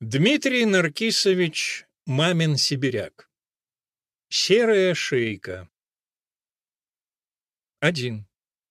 Дмитрий Наркисович Мамин сибиряк. Серая шейка. 1.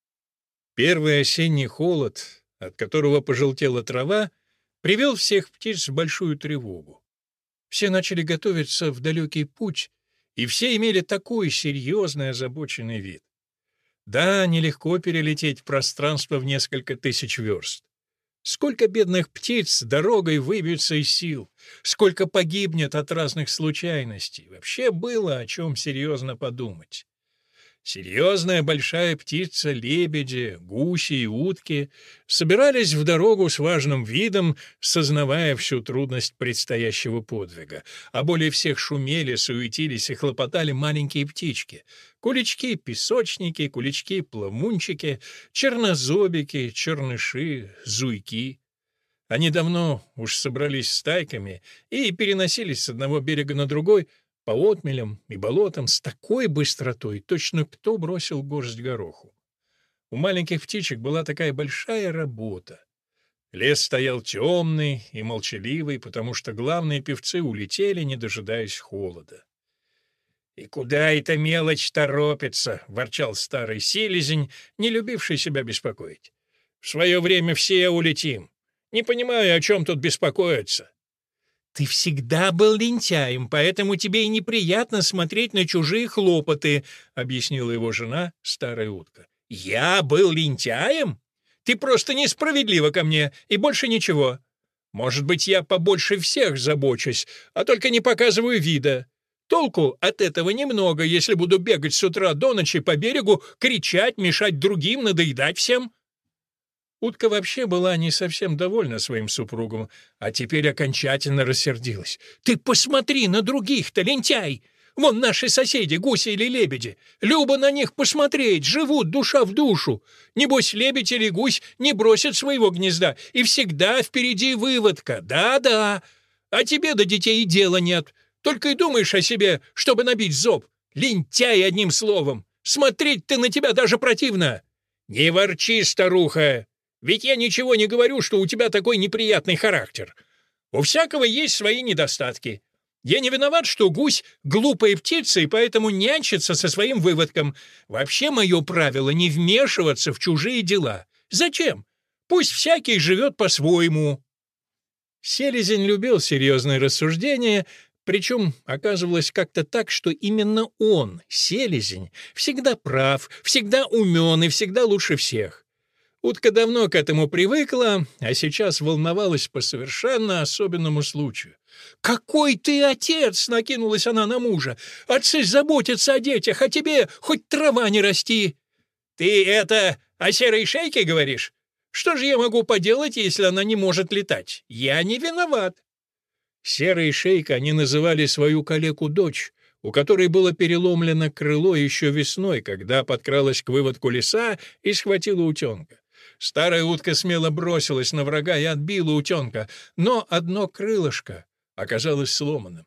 Первый осенний холод, от которого пожелтела трава, привел всех птиц в большую тревогу. Все начали готовиться в далекий путь, и все имели такой серьезный озабоченный вид. Да, нелегко перелететь пространство в несколько тысяч верст. Сколько бедных птиц дорогой выбьются из сил, сколько погибнет от разных случайностей. Вообще было о чем серьезно подумать. Серьезная большая птица, лебеди, гуси и утки собирались в дорогу с важным видом, сознавая всю трудность предстоящего подвига, а более всех шумели, суетились и хлопотали маленькие птички — кулички-песочники, кулички-плавунчики, чернозобики, черныши, зуйки. Они давно уж собрались стайками и переносились с одного берега на другой по отмелям и болотам с такой быстротой, точно кто бросил горсть гороху. У маленьких птичек была такая большая работа. Лес стоял темный и молчаливый, потому что главные певцы улетели, не дожидаясь холода. «И куда эта мелочь торопится?» — ворчал старый селезень, не любивший себя беспокоить. «В свое время все улетим. Не понимаю, о чем тут беспокоиться». «Ты всегда был лентяем, поэтому тебе и неприятно смотреть на чужие хлопоты», — объяснила его жена, старая утка. «Я был лентяем? Ты просто несправедлива ко мне, и больше ничего. Может быть, я побольше всех забочусь, а только не показываю вида. Толку от этого немного, если буду бегать с утра до ночи по берегу, кричать, мешать другим, надоедать всем». Утка вообще была не совсем довольна своим супругом, а теперь окончательно рассердилась. «Ты посмотри на других-то, лентяй! Вон наши соседи, гуси или лебеди. Любо на них посмотреть, живут душа в душу. Небось, лебедь или гусь не бросят своего гнезда, и всегда впереди выводка. Да-да. А тебе до детей и дела нет. Только и думаешь о себе, чтобы набить зоб. Лентяй, одним словом. Смотреть-то на тебя даже противно. Не ворчи, старуха. Ведь я ничего не говорю, что у тебя такой неприятный характер. У всякого есть свои недостатки. Я не виноват, что гусь — глупая птица, и поэтому нянчится со своим выводком. Вообще мое правило — не вмешиваться в чужие дела. Зачем? Пусть всякий живет по-своему». Селезень любил серьезные рассуждения, причем оказывалось как-то так, что именно он, селезень, всегда прав, всегда умен и всегда лучше всех. Утка давно к этому привыкла, а сейчас волновалась по совершенно особенному случаю. «Какой ты отец!» — накинулась она на мужа. «Отцы заботятся о детях, а тебе хоть трава не расти!» «Ты это о серой шейке говоришь? Что же я могу поделать, если она не может летать? Я не виноват!» Серой шейкой они называли свою калеку-дочь, у которой было переломлено крыло еще весной, когда подкралась к выводку лиса и схватила утенка. Старая утка смело бросилась на врага и отбила утенка, но одно крылышко оказалось сломанным.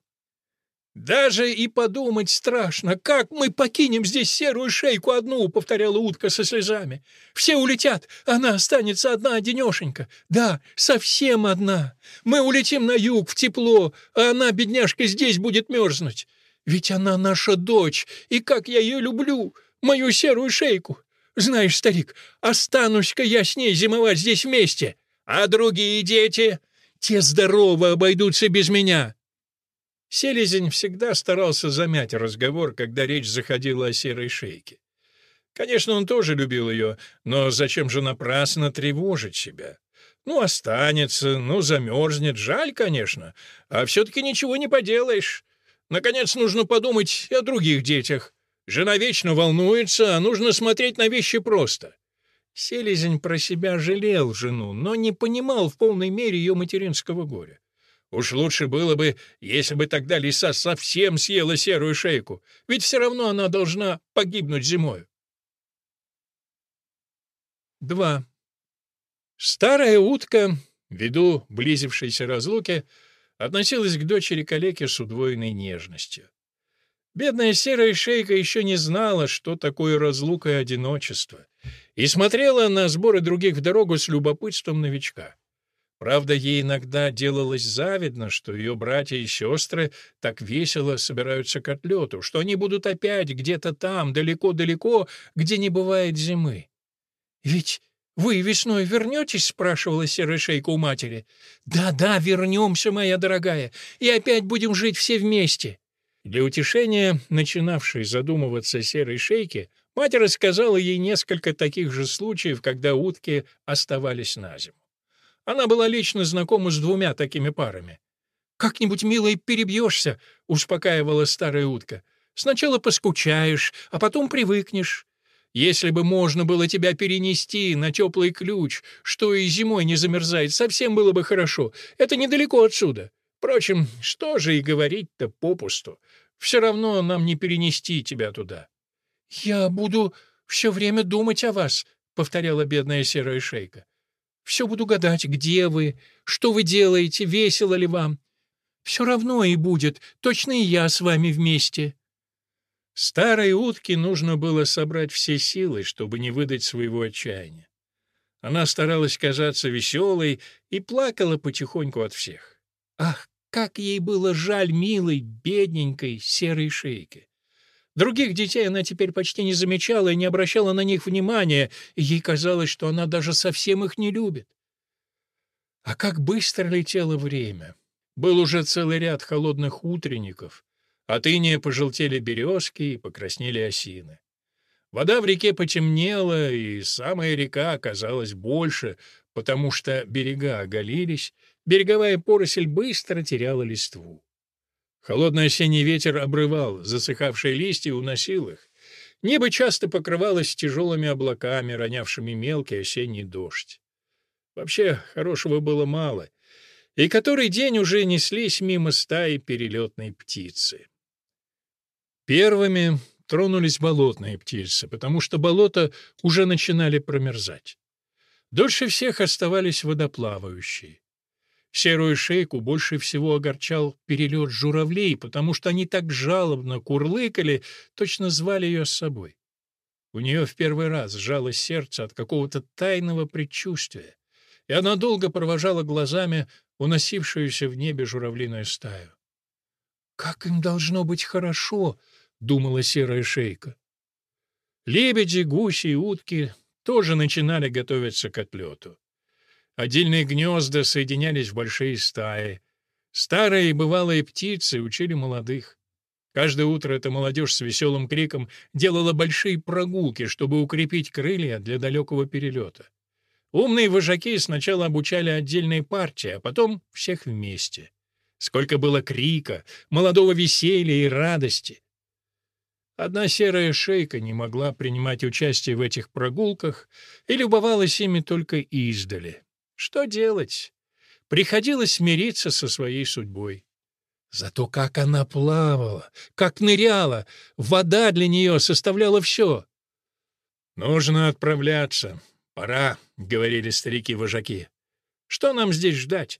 «Даже и подумать страшно, как мы покинем здесь серую шейку одну», — повторяла утка со слезами. «Все улетят, она останется одна-одинешенька. Да, совсем одна. Мы улетим на юг, в тепло, а она, бедняжка, здесь будет мерзнуть. Ведь она наша дочь, и как я ее люблю, мою серую шейку. Знаешь, старик, останусь-ка я с ней зимовать здесь вместе. А другие дети? Те здорово обойдутся без меня». Селезень всегда старался замять разговор, когда речь заходила о серой шейке. Конечно, он тоже любил ее, но зачем же напрасно тревожить себя? Ну, останется, ну, замерзнет, жаль, конечно, а все-таки ничего не поделаешь. Наконец, нужно подумать и о других детях. Жена вечно волнуется, а нужно смотреть на вещи просто. Селезень про себя жалел жену, но не понимал в полной мере ее материнского горя. Уж лучше было бы, если бы тогда лиса совсем съела серую шейку, ведь все равно она должна погибнуть зимою. 2. Старая утка, ввиду близившейся разлуки, относилась к дочери калеки с удвоенной нежностью. Бедная серая шейка еще не знала, что такое разлука и одиночество, и смотрела на сборы других в дорогу с любопытством новичка. Правда, ей иногда делалось завидно, что ее братья и сестры так весело собираются к отлету, что они будут опять где-то там, далеко-далеко, где не бывает зимы. «Ведь вы весной вернетесь?» — спрашивала серая шейка у матери. «Да-да, вернемся, моя дорогая, и опять будем жить все вместе». Для утешения начинавшей задумываться серой шейки мать рассказала ей несколько таких же случаев, когда утки оставались на зиму. Она была лично знакома с двумя такими парами. «Как-нибудь, милая, перебьешься», — успокаивала старая утка. «Сначала поскучаешь, а потом привыкнешь. Если бы можно было тебя перенести на теплый ключ, что и зимой не замерзает, совсем было бы хорошо. Это недалеко отсюда. Впрочем, что же и говорить-то попусту. Все равно нам не перенести тебя туда». «Я буду все время думать о вас», — повторяла бедная серая шейка. «Все буду гадать, где вы, что вы делаете, весело ли вам. Все равно и будет, точно и я с вами вместе». Старой утке нужно было собрать все силы, чтобы не выдать своего отчаяния. Она старалась казаться веселой и плакала потихоньку от всех. Ах, как ей было жаль милой, бедненькой серой шейки! Других детей она теперь почти не замечала и не обращала на них внимания, и ей казалось, что она даже совсем их не любит. А как быстро летело время! Был уже целый ряд холодных утренников, от иния пожелтели березки и покраснели осины. Вода в реке потемнела, и самая река оказалась больше, потому что берега оголились, береговая поросль быстро теряла листву. Холодный осенний ветер обрывал засыхавшие листья и уносил их. Небо часто покрывалось тяжелыми облаками, ронявшими мелкий осенний дождь. Вообще, хорошего было мало, и который день уже неслись мимо стаи перелетной птицы. Первыми тронулись болотные птицы, потому что болота уже начинали промерзать. Дольше всех оставались водоплавающие. Серую шейку больше всего огорчал перелет журавлей, потому что они так жалобно курлыкали, точно звали ее с собой. У нее в первый раз сжалось сердце от какого-то тайного предчувствия, и она долго провожала глазами уносившуюся в небе журавлиную стаю. «Как им должно быть хорошо!» — думала серая шейка. Лебеди, гуси и утки тоже начинали готовиться к отлету. Отдельные гнезда соединялись в большие стаи. Старые и бывалые птицы учили молодых. Каждое утро эта молодежь с веселым криком делала большие прогулки, чтобы укрепить крылья для далекого перелета. Умные вожаки сначала обучали отдельные партии, а потом всех вместе. Сколько было крика, молодого веселья и радости! Одна серая шейка не могла принимать участие в этих прогулках и любовалась ими только издали. Что делать? Приходилось смириться со своей судьбой. Зато как она плавала, как ныряла! Вода для нее составляла все. «Нужно отправляться. Пора», — говорили старики-вожаки. «Что нам здесь ждать?»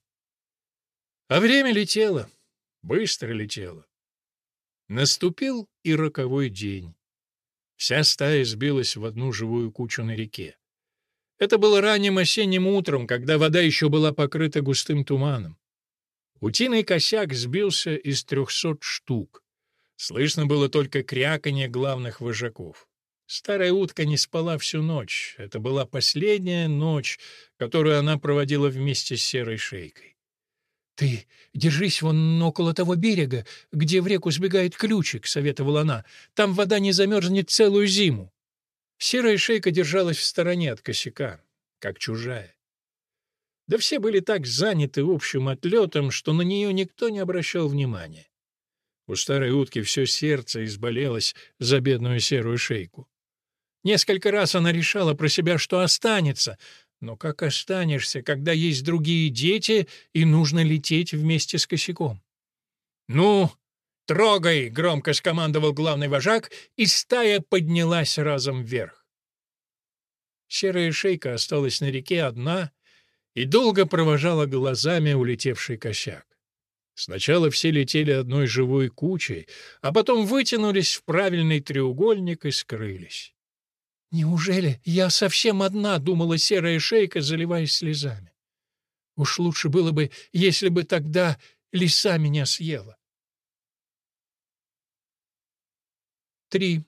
А время летело, быстро летело. Наступил и роковой день. Вся стая сбилась в одну живую кучу на реке. Это было ранним осенним утром, когда вода еще была покрыта густым туманом. Утиный косяк сбился из 300 штук. Слышно было только кряканье главных вожаков. Старая утка не спала всю ночь. Это была последняя ночь, которую она проводила вместе с серой шейкой. «Ты держись вон около того берега, где в реку сбегает ключик», — советовала она. «Там вода не замерзнет целую зиму». Серая шейка держалась в стороне от косяка, как чужая. Да все были так заняты общим отлетом, что на нее никто не обращал внимания. У старой утки все сердце изболелось за бедную серую шейку. Несколько раз она решала про себя, что останется, но как останешься, когда есть другие дети и нужно лететь вместе с косяком? «Ну, трогай!» — громко скомандовал главный вожак, и стая поднялась разом вверх. Серая шейка осталась на реке одна и долго провожала глазами улетевший косяк. Сначала все летели одной живой кучей, а потом вытянулись в правильный треугольник и скрылись. «Неужели я совсем одна?» — думала серая шейка, заливаясь слезами. Уж лучше было бы, если бы тогда лиса меня съела. 3.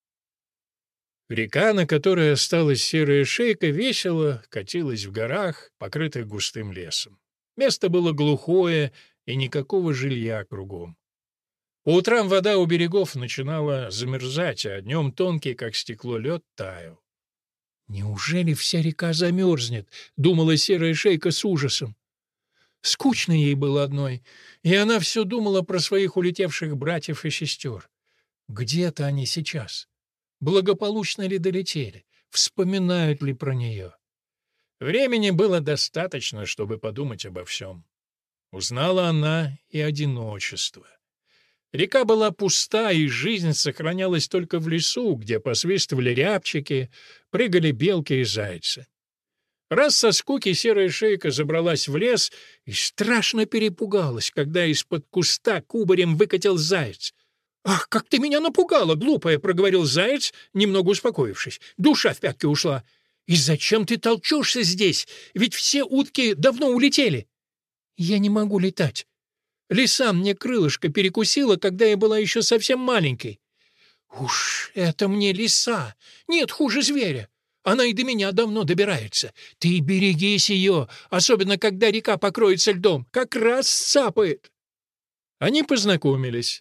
Река, на которой осталась серая шейка, весело катилась в горах, покрытых густым лесом. Место было глухое, и никакого жилья кругом. По утрам вода у берегов начинала замерзать, а днем тонкий, как стекло, лед таял. «Неужели вся река замерзнет?» — думала серая шейка с ужасом. Скучно ей было одной, и она все думала про своих улетевших братьев и сестер. Где-то они сейчас? Благополучно ли долетели? Вспоминают ли про нее? Времени было достаточно, чтобы подумать обо всем. Узнала она и одиночество. Река была пуста, и жизнь сохранялась только в лесу, где посвистывали рябчики, прыгали белки и зайцы. Раз со скуки серая шейка забралась в лес и страшно перепугалась, когда из-под куста кубарем выкатил заяц. «Ах, как ты меня напугала, глупая!» — проговорил заяц, немного успокоившись. «Душа в пятки ушла. И зачем ты толчешься здесь? Ведь все утки давно улетели». «Я не могу летать. Лиса мне крылышко перекусила, когда я была еще совсем маленькой». «Уж это мне лиса! Нет, хуже зверя. Она и до меня давно добирается. Ты берегись ее, особенно когда река покроется льдом. Как раз сцапает». Они познакомились.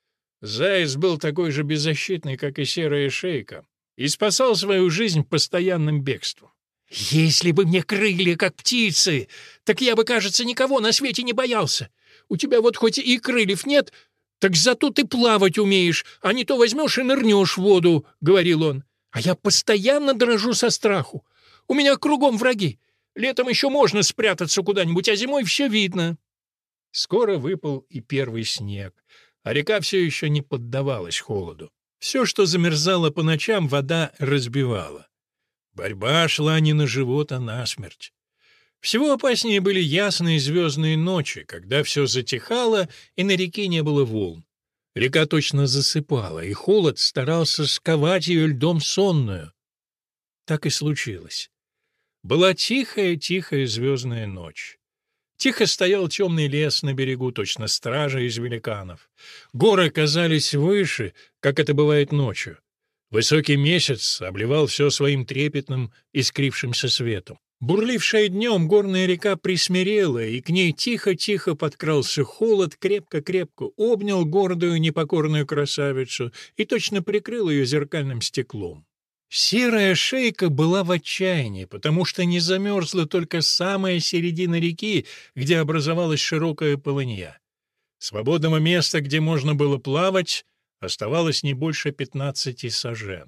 Заяц был такой же беззащитный, как и серая шейка, и спасал свою жизнь постоянным бегством. «Если бы мне крылья, как птицы, так я бы, кажется, никого на свете не боялся. У тебя вот хоть и крыльев нет, так зато ты плавать умеешь, а не то возьмешь и нырнешь в воду», — говорил он. «А я постоянно дрожу со страху. У меня кругом враги. Летом еще можно спрятаться куда-нибудь, а зимой все видно». Скоро выпал и первый снег, а река все еще не поддавалась холоду. Все, что замерзало по ночам, вода разбивала. Борьба шла не на живот, а на смерть. Всего опаснее были ясные звездные ночи, когда все затихало и на реке не было волн. Река точно засыпала, и холод старался сковать ее льдом сонную. Так и случилось. Была тихая-тихая звездная ночь. Тихо стоял темный лес на берегу, точно стража из великанов. Горы казались выше, как это бывает ночью. Высокий месяц обливал все своим трепетным, искрившимся светом. Бурлившая днем горная река присмирела, и к ней тихо-тихо подкрался холод, крепко-крепко обнял гордую непокорную красавицу и точно прикрыл ее зеркальным стеклом. Серая шейка была в отчаянии, потому что не замерзла только самая середина реки, где образовалась широкая полынья. Свободного места, где можно было плавать, оставалось не больше 15 сажен.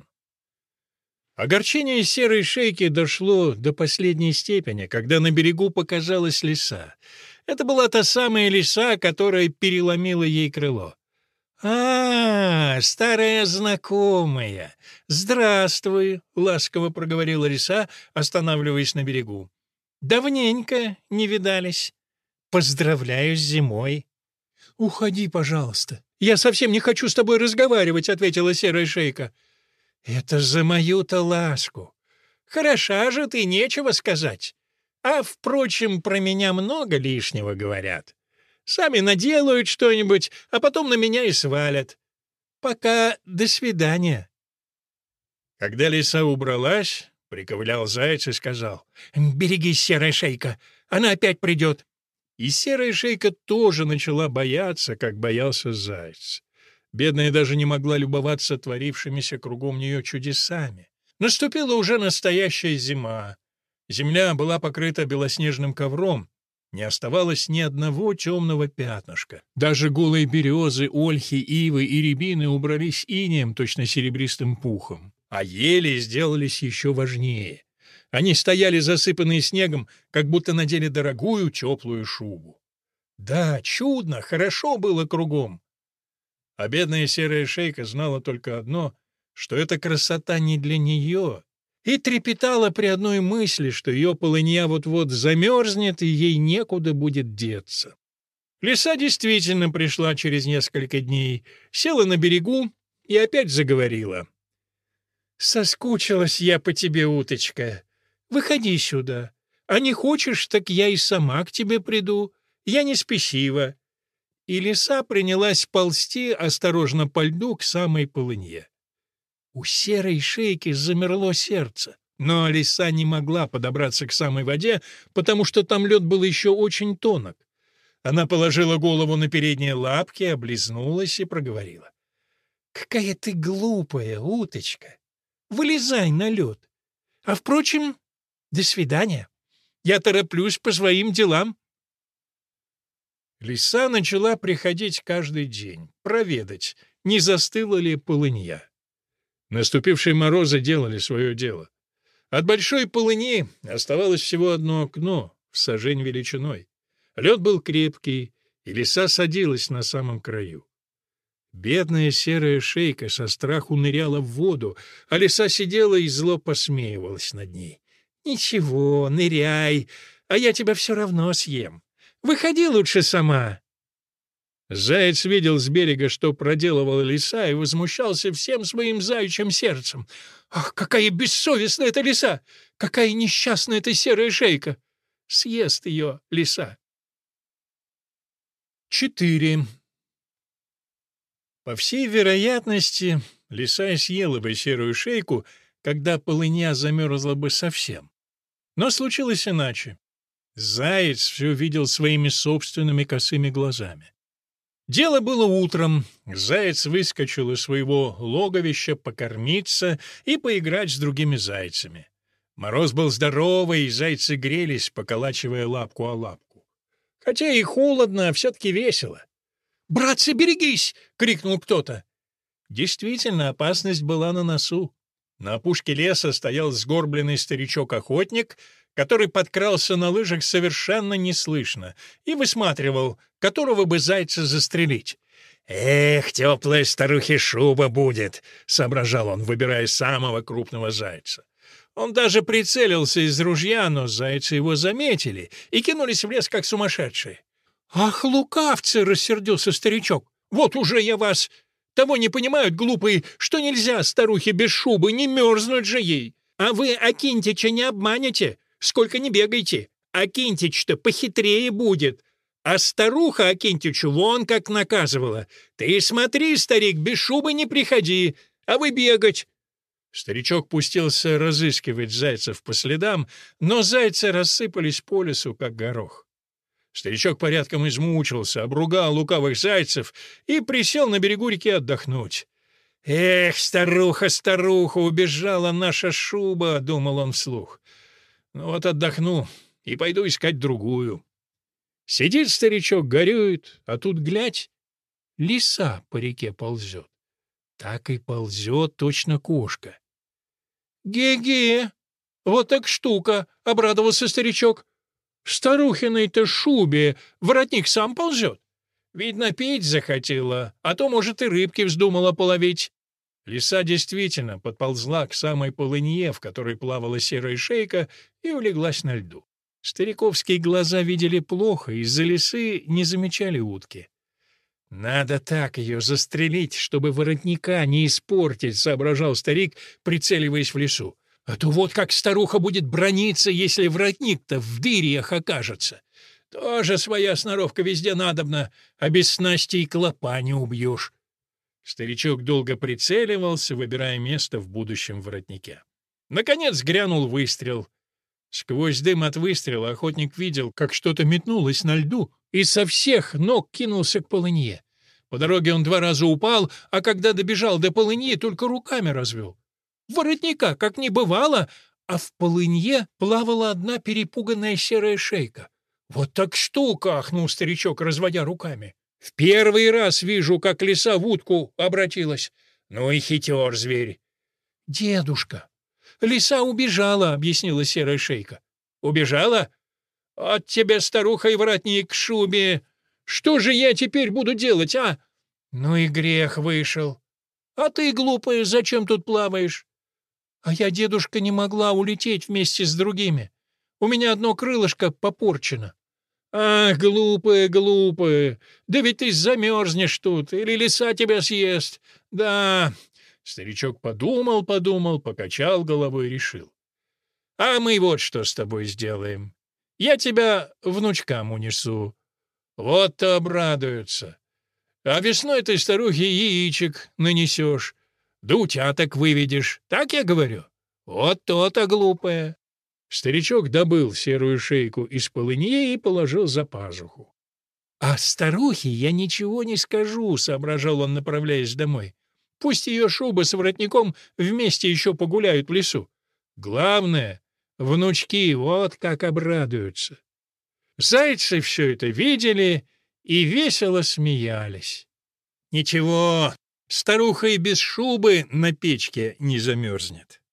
Огорчение серой шейки дошло до последней степени, когда на берегу показалась лиса. Это была та самая лиса, которая переломила ей крыло. Старая знакомая! Здравствуй!» — ласково проговорила лиса, останавливаясь на берегу. «Давненько не видались. Поздравляю с зимой». «Уходи, пожалуйста. Я совсем не хочу с тобой разговаривать», — ответила серая шейка. «Это за мою-то ласку. Хороша же ты, нечего сказать. А, впрочем, про меня много лишнего говорят. Сами наделают что-нибудь, а потом на меня и свалят. Пока до свидания». Когда лиса убралась, приковылял заяц и сказал: «Берегись, серая шейка, она опять придет». И серая шейка тоже начала бояться, как боялся заяц. Бедная даже не могла любоваться творившимися кругом нее чудесами. Наступила уже настоящая зима. Земля была покрыта белоснежным ковром. Не оставалось ни одного темного пятнышка. Даже голые березы, ольхи, ивы и рябины убрались инеем, точно серебристым пухом. А ели сделались еще важнее. Они стояли засыпанные снегом, как будто надели дорогую теплую шубу. Да, чудно, хорошо было кругом. А бедная серая шейка знала только одно, что эта красота не для нее, и трепетала при одной мысли, что ее полынья вот-вот замерзнет, и ей некуда будет деться. Лиса действительно пришла через несколько дней, села на берегу и опять заговорила. «Соскучилась я по тебе, уточка. Выходи сюда. А не хочешь, так я и сама к тебе приду. Я не спесива». И лиса принялась ползти осторожно по льду к самой полынье. У серой шейки замерло сердце. Но лиса не могла подобраться к самой воде, потому что там лед был еще очень тонок. Она положила голову на передние лапки, облизнулась и проговорила: «Какая ты глупая, уточка! Вылезай на лед! А, впрочем, до свидания! Я тороплюсь по своим делам!» Лиса начала приходить каждый день, проведать, не застыла ли полынья. Наступившие морозы делали свое дело. От большой полыни оставалось всего одно окно, в сажень величиной. Лед был крепкий, и лиса садилась на самом краю. Бедная серая шейка со страху ныряла в воду, а лиса сидела и зло посмеивалась над ней. «Ничего, ныряй, а я тебя все равно съем. Выходи лучше сама». Заяц видел с берега, что проделывала лиса, и возмущался всем своим заячьим сердцем. «Ах, какая бессовестная эта лиса! Какая несчастная эта серая шейка! Съест ее лиса!» 4. По всей вероятности, лиса и съела бы серую шейку, когда полыня замерзла бы совсем. Но случилось иначе. Заяц все видел своими собственными косыми глазами. Дело было утром. Заяц выскочил из своего логовища покормиться и поиграть с другими зайцами. Мороз был здоровый, и зайцы грелись, поколачивая лапку о лапку. Хотя и холодно, а все-таки весело. «Братцы, берегись!» — крикнул кто-то. Действительно, опасность была на носу. На опушке леса стоял сгорбленный старичок-охотник, который подкрался на лыжах совершенно неслышно и высматривал, которого бы зайца застрелить. «Эх, теплая старухи шуба будет!» — соображал он, выбирая самого крупного зайца. Он даже прицелился из ружья, но зайцы его заметили и кинулись в лес, как сумасшедшие. «Ах, лукавцы!» — рассердился старичок. «Вот уже я вас! Того не понимают, глупые, что нельзя старухе без шубы, не мерзнуть же ей! А вы Акинтича не обманете, сколько не бегайте! Акинтич-то похитрее будет! А старуха Акинтичу вон как наказывала! Ты смотри, старик, без шубы не приходи, а вы бегать!» Старичок пустился разыскивать зайцев по следам, но зайцы рассыпались по лесу, как горох. Старичок порядком измучился, обругал лукавых зайцев и присел на берегу реки отдохнуть. «Эх, старуха, старуха, убежала наша шуба!» — думал он вслух. «Ну вот отдохну и пойду искать другую». Сидит старичок, горюет, а тут, глядь, лиса по реке ползет. Так и ползет точно кошка. «Ге-ге! Вот так штука!» — обрадовался старичок. «Старухиной-то шубе воротник сам ползет. Видно, пить захотела, а то, может, и рыбки вздумала половить». Лиса действительно подползла к самой полынье, в которой плавала серая шейка, и улеглась на льду. Стариковские глаза видели плохо, из-за лисы не замечали утки. «Надо так ее застрелить, чтобы воротника не испортить», — соображал старик, прицеливаясь в лесу. «А то вот как старуха будет браниться, если воротник-то в дырьях окажется. Тоже своя сноровка везде надобна, а без снасти и клопа не убьешь». Старичок долго прицеливался, выбирая место в будущем воротнике. Наконец грянул выстрел. Сквозь дым от выстрела охотник видел, как что-то метнулось на льду и со всех ног кинулся к полынье. По дороге он 2 раза упал, а когда добежал до полыньи, только руками развел. Воротника как не бывало, а в полынье плавала одна перепуганная серая шейка. «Вот так штука!» — ахнул старичок, разводя руками. «В первый раз вижу, как лиса в утку обратилась. Ну и хитер зверь!» «Дедушка, лиса убежала», — объяснила серая шейка. «Убежала? От тебя, старуха, и воротник к шубе. Что же я теперь буду делать, а?» «Ну и грех вышел. А ты, глупая, зачем тут плаваешь?» «А я, дедушка, не могла улететь вместе с другими. У меня одно крылышко попорчено». «Ах, глупая, глупая, да ведь ты замерзнешь тут, или лиса тебя съест. Да...» Старичок подумал, покачал головой и решил. «А мы вот что с тобой сделаем. Я тебя внучкам унесу. Вот-то обрадуются. А весной ты старухе яичек нанесешь, да утяток выведешь. Так я говорю? Вот то-то глупое». Старичок добыл серую шейку из полыньи и положил за пазуху. «А старухе я ничего не скажу», — соображал он, направляясь домой. «Пусть ее шуба с воротником вместе еще погуляют в лесу. Главное, внучки вот как обрадуются». Зайцы все это видели и весело смеялись. «Ничего, старуха и без шубы на печке не замерзнет».